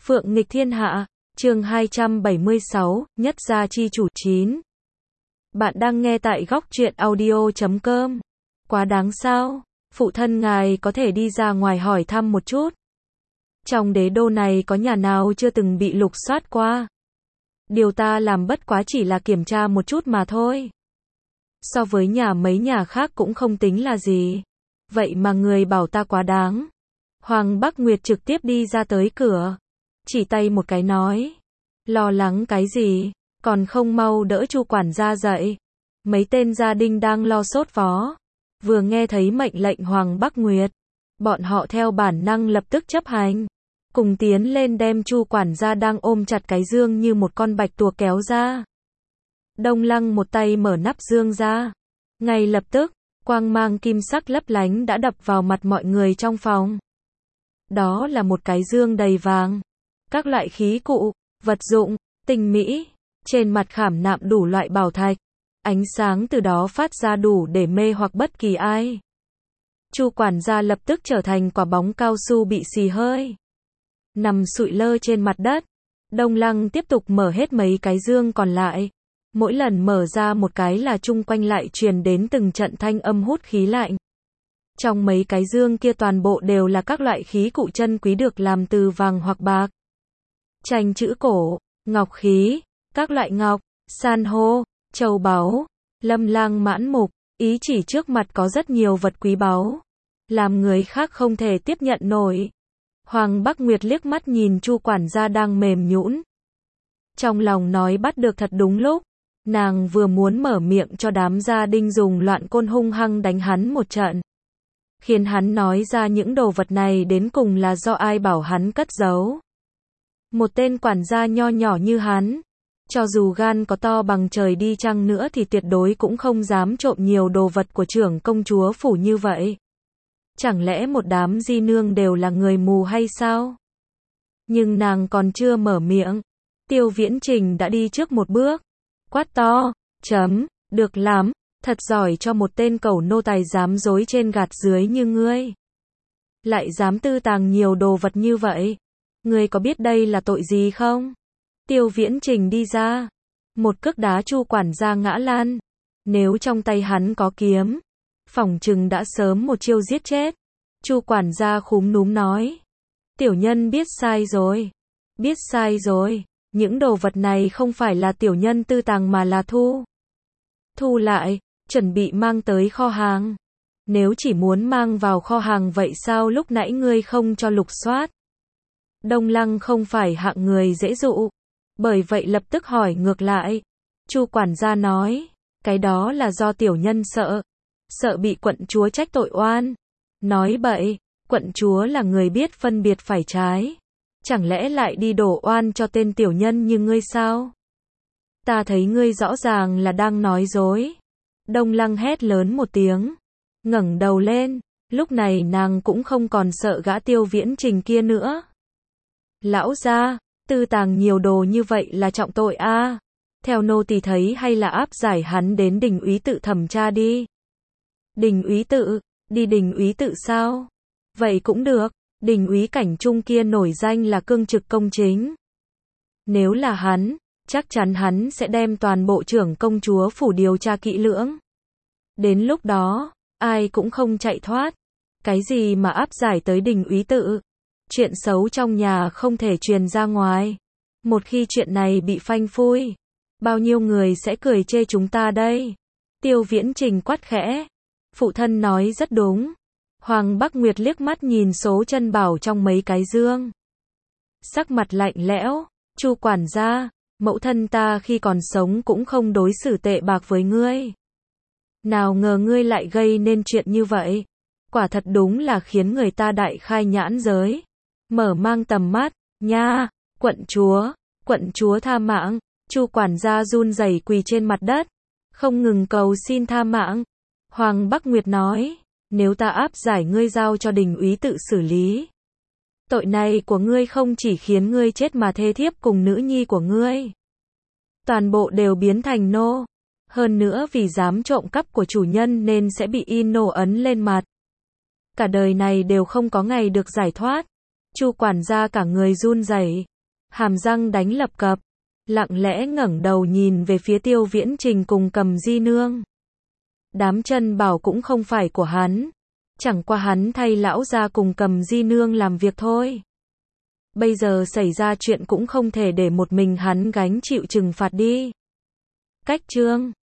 Phượng nghịch thiên hạ, chương 276, nhất gia chi chủ 9. Bạn đang nghe tại góc truyện audio.com. Quá đáng sao? Phụ thân ngài có thể đi ra ngoài hỏi thăm một chút. Trong đế đô này có nhà nào chưa từng bị lục soát qua? Điều ta làm bất quá chỉ là kiểm tra một chút mà thôi. So với mấy nhà khác cũng không tính là gì. Vậy mà người bảo ta quá đáng. Hoàng Bắc Nguyệt trực tiếp đi ra tới cửa. Chỉ tay một cái nói. Lo lắng cái gì, còn không mau đỡ Chu quản gia dậy. Mấy tên gia đình đang lo sốt vó. Vừa nghe thấy mệnh lệnh Hoàng Bắc Nguyệt. Bọn họ theo bản năng lập tức chấp hành. Cùng tiến lên đem Chu quản gia đang ôm chặt cái dương như một con bạch tuộc kéo ra. Đông Lăng một tay mở nắp dương ra. Ngay lập tức, quang mang kim sắc lấp lánh đã đập vào mặt mọi người trong phòng. Đó là một cái dương đầy vàng. Các loại khí cụ, vật dụng, tinh mỹ. Trên mặt khảm nạm đủ loại bảo thạch. Ánh sáng từ đó phát ra đủ để mê hoặc bất kỳ ai. Chu quản gia lập tức trở thành quả bóng cao su bị xì hơi. Nằm sụi lơ trên mặt đất. Đông Lăng tiếp tục mở hết mấy cái dương còn lại. Mỗi lần mở ra một cái là chung quanh lại truyền đến từng trận thanh âm hút khí lạnh. Trong mấy cái dương kia toàn bộ đều là các loại khí cụ chân quý được làm từ vàng hoặc bạc. Tranh chữ cổ, ngọc khí, các loại ngọc, san hô, châu báu, lâm lang mãn mục, ý chỉ trước mặt có rất nhiều vật quý báu. Làm người khác không thể tiếp nhận nổi. Hoàng Bắc Nguyệt liếc mắt nhìn Chu quản gia đang mềm nhũn. Trong lòng nói bắt được thật đúng lúc. Nàng vừa muốn mở miệng cho đám gia đình dùng loạn côn hung hăng đánh hắn một trận. Khiến hắn nói ra những đồ vật này đến cùng là do ai bảo hắn cất giấu. Một tên quản gia nho nhỏ như hắn, cho dù gan có to bằng trời đi chăng nữa thì tuyệt đối cũng không dám trộm nhiều đồ vật của trưởng công chúa phủ như vậy. Chẳng lẽ một đám di nương đều là người mù hay sao? Nhưng nàng còn chưa mở miệng. Tiêu Viễn Trình đã đi trước một bước. Quát to, được lắm, thật giỏi cho một tên cẩu nô tài dám dối trên gạt dưới như ngươi. Lại dám tư tàng nhiều đồ vật như vậy. Ngươi có biết đây là tội gì không? Tiêu Viễn Trình đi ra. Một cước đá Chu quản gia ngã lan. Nếu trong tay hắn có kiếm, phỏng chừng đã sớm một chiêu giết chết. Chu quản gia khúm núm nói. Tiểu nhân biết sai rồi. Biết sai rồi. Những đồ vật này không phải là tiểu nhân tư tàng mà là thu lại, chuẩn bị mang tới kho hàng. Nếu chỉ muốn mang vào kho hàng vậy sao lúc nãy ngươi không cho lục soát? Đông Lăng không phải hạng người dễ dụ. Bởi vậy lập tức hỏi ngược lại. Chu quản gia nói, cái đó là do tiểu nhân sợ bị quận chúa trách tội oan. Nói bậy, quận chúa là người biết phân biệt phải trái. Chẳng lẽ lại đi đổ oan cho tên tiểu nhân như ngươi sao? Ta thấy ngươi rõ ràng là đang nói dối. Đông Lăng hét lớn một tiếng. Ngẩng đầu lên. Lúc này nàng cũng không còn sợ gã Tiêu Viễn Trình kia nữa. Lão gia, tư tàng nhiều đồ như vậy là trọng tội a. Theo nô tỳ thấy hay là áp giải hắn đến đình úy tự thẩm tra đi. Đình úy tự, đi đình úy tự sao? Vậy cũng được. Đình úy Cảnh Trung kia nổi danh là cương trực công chính. Nếu là hắn, chắc chắn hắn sẽ đem toàn bộ trưởng công chúa phủ điều tra kỹ lưỡng. Đến lúc đó, ai cũng không chạy thoát. Cái gì mà áp giải tới đình úy tự? Chuyện xấu trong nhà không thể truyền ra ngoài. Một khi chuyện này bị phanh phui, bao nhiêu người sẽ cười chê chúng ta đây? Tiêu Viễn Trình quát khẽ. Phụ thân nói rất đúng. Hoàng Bắc Nguyệt liếc mắt nhìn số chân bảo trong mấy cái dương. Sắc mặt lạnh lẽo. Chu quản gia, mẫu thân ta khi còn sống cũng không đối xử tệ bạc với ngươi. Nào ngờ ngươi lại gây nên chuyện như vậy. Quả thật đúng là khiến người ta đại khai nhãn giới. Mở mang tầm mắt, nha, quận chúa tha mạng. Chu quản gia run rẩy quỳ trên mặt đất, không ngừng cầu xin tha mạng. Hoàng Bắc Nguyệt nói. Nếu ta áp giải ngươi giao cho đình úy tự xử lý. Tội này của ngươi không chỉ khiến ngươi chết mà thê thiếp cùng nữ nhi của ngươi. Toàn bộ đều biến thành nô. Hơn nữa vì dám trộm cắp của chủ nhân nên sẽ bị in nô ấn lên mặt. Cả đời này đều không có ngày được giải thoát. Chu quản gia cả người run rẩy. hàm răng đánh lập cập, lặng lẽ ngẩng đầu nhìn về phía Tiêu Viễn Trình cùng Cầm Di Nương. Đám chân bảo cũng không phải của hắn, chẳng qua hắn thay lão gia cùng Cầm Di Nương làm việc thôi. Bây giờ xảy ra chuyện cũng không thể để một mình hắn gánh chịu trừng phạt đi. Cách chương